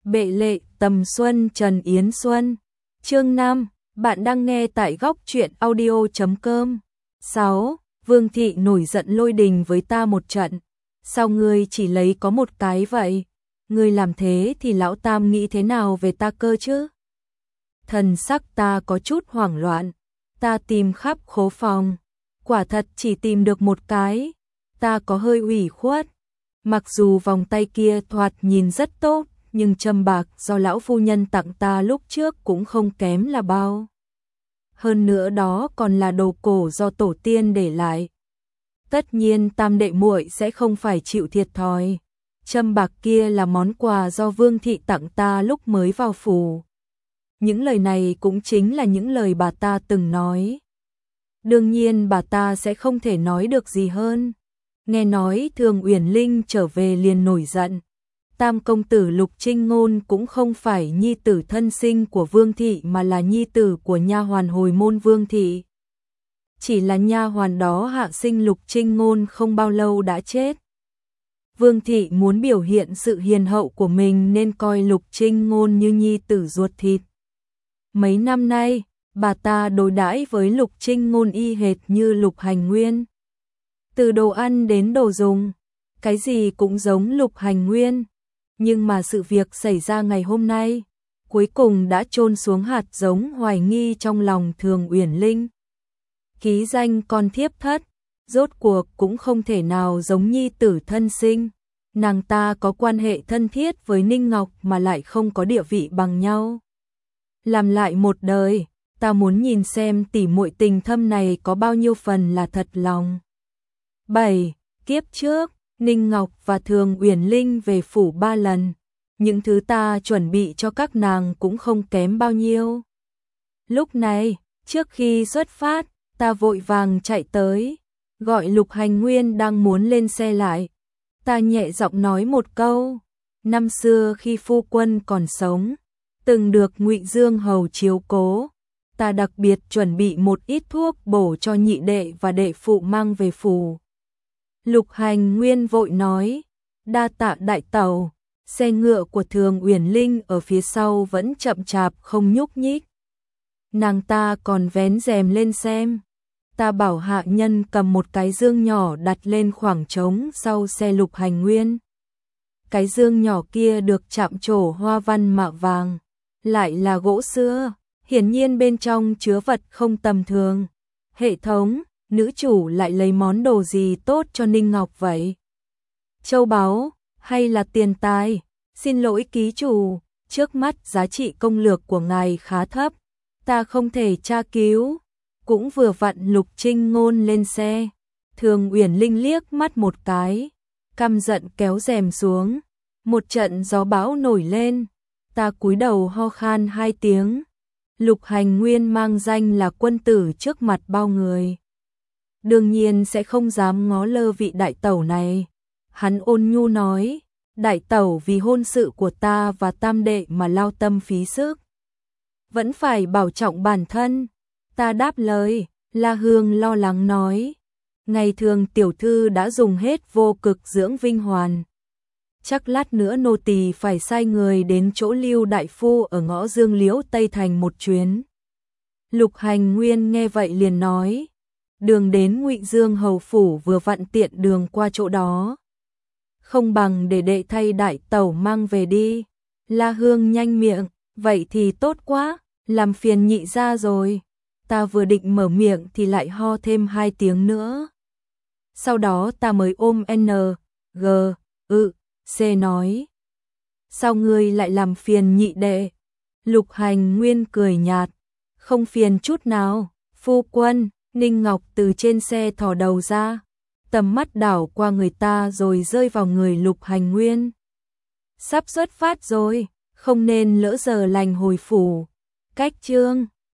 Bệ lệ tầm xuân Trần Yến Xuân. Chương 5, bạn đang nghe tại góc truyện audio.com. 6. Vương thị nổi giận lôi đình với ta một trận. Sao ngươi chỉ lấy có một cái vậy? Ngươi làm thế thì lão tam nghĩ thế nào về ta cơ chứ? Thần sắc ta có chút hoảng loạn. Ta tìm khắp khố phòng. Quả thật chỉ tìm được một cái. Ta có hơi ủy khuất. Mặc dù vòng tay kia thoạt nhìn rất tốt, nhưng châm bạc do lão phu nhân tặng ta lúc trước cũng không kém là bao. Hơn nữa đó còn là đồ cổ do tổ tiên để lại. Tất nhiên tam đệ muội sẽ không phải chịu thiệt thòi. Châm bạc kia là món quà do Vương thị tặng ta lúc mới vào phủ. Những lời này cũng chính là những lời bà ta từng nói. Đương nhiên bà ta sẽ không thể nói được gì hơn. Nghe nói Thường Uyển Linh trở về liền nổi giận. Tam công tử Lục Trinh Ngôn cũng không phải nhi tử thân sinh của Vương thị mà là nhi tử của nha hoàn hồi môn Vương thị. Chỉ là nha hoàn đó hạ sinh Lục Trinh Ngôn không bao lâu đã chết. Vương thị muốn biểu hiện sự hiền hậu của mình nên coi Lục Trinh Ngôn như nhi tử ruột thịt. Mấy năm nay, bà ta đối đãi với Lục Trinh Ngôn y hệt như Lục Hành Nguyên. Từ đồ ăn đến đồ dùng, cái gì cũng giống Lục Hành Nguyên. Nhưng mà sự việc xảy ra ngày hôm nay, cuối cùng đã chôn xuống hạt giống hoài nghi trong lòng Thường Uyển Linh. Ký danh con thiếp thất, rốt cuộc cũng không thể nào giống nhi tử thân sinh. Nàng ta có quan hệ thân thiết với Ninh Ngọc mà lại không có địa vị bằng nhau. Làm lại một đời, ta muốn nhìn xem tỉ muội tình thâm này có bao nhiêu phần là thật lòng. 7. Kiếp trước, Ninh Ngọc và Thường Uyển Linh về phủ 3 lần. Những thứ ta chuẩn bị cho các nàng cũng không kém bao nhiêu. Lúc này, trước khi xuất phát, ta vội vàng chạy tới, gọi Lục Hành Nguyên đang muốn lên xe lại. Ta nhẹ giọng nói một câu, năm xưa khi phu quân còn sống, từng được Ngụy Dương hầu chiếu cố, ta đặc biệt chuẩn bị một ít thuốc bổ cho nhị đệ và đệ phụ mang về phủ. Lục Hành Nguyên vội nói, đa tạ đại tẩu. Xe ngựa của Thường Uyển Linh ở phía sau vẫn chậm chạp không nhúc nhích. Nàng ta còn vén rèm lên xem. Ta bảo hạ nhân cầm một cái dương nhỏ đặt lên khoảng trống sau xe Lục Hành Nguyên. Cái dương nhỏ kia được chạm trổ hoa văn mạ vàng, lại là gỗ sưa, hiển nhiên bên trong chứa vật không tầm thường. Hệ thống, nữ chủ lại lấy món đồ gì tốt cho Ninh Ngọc vậy? Châu báu hay là tiền tài? Xin lỗi ký chủ, trước mắt giá trị công lược của ngài khá thấp, ta không thể tra cứu. Cũng vừa vặn Lục Trinh Ngôn lên xe, Thường Uyển Linh liếc mắt một cái, căm giận kéo rèm xuống, một trận gió bão nổi lên, ta cúi đầu ho khan 2 tiếng. Lục Hành Nguyên mang danh là quân tử trước mặt bao người, đương nhiên sẽ không dám ngó lơ vị đại tẩu này. Hắn ôn nhu nói, đại tẩu vì hôn sự của ta và tam đệ mà lao tâm phí sức, vẫn phải bảo trọng bản thân. Ta đáp lời. La Hương lo lắng nói, ngày thường tiểu thư đã dùng hết vô cực dưỡng Vinh Hoàn, chắc lát nữa nô tỳ phải sai người đến chỗ Lưu đại phu ở ngõ Dương Liễu Tây Thành một chuyến. Lục Hành Nguyên nghe vậy liền nói, đường đến Ngụy Dương hầu phủ vừa vặn tiện đường qua chỗ đó, không bằng để đệ thay đại tẩu mang về đi. La Hương nhanh miệng, vậy thì tốt quá, làm phiền nhị gia rồi. Ta vừa định mở miệng thì lại ho thêm 2 tiếng nữa. Sau đó ta mới ôm N, G, C nói, sao ngươi lại làm phiền nhị đệ? Lục Hành Nguyên cười nhạt, không phiền chút nào, phu quân. Ninh Ngọc từ trên xe thò đầu ra, tầm mắt đảo qua người ta rồi rơi vào người Lục Hành Nguyên. Sắp xuất phát rồi, không nên lỡ giờ lành hồi phủ. Cách chương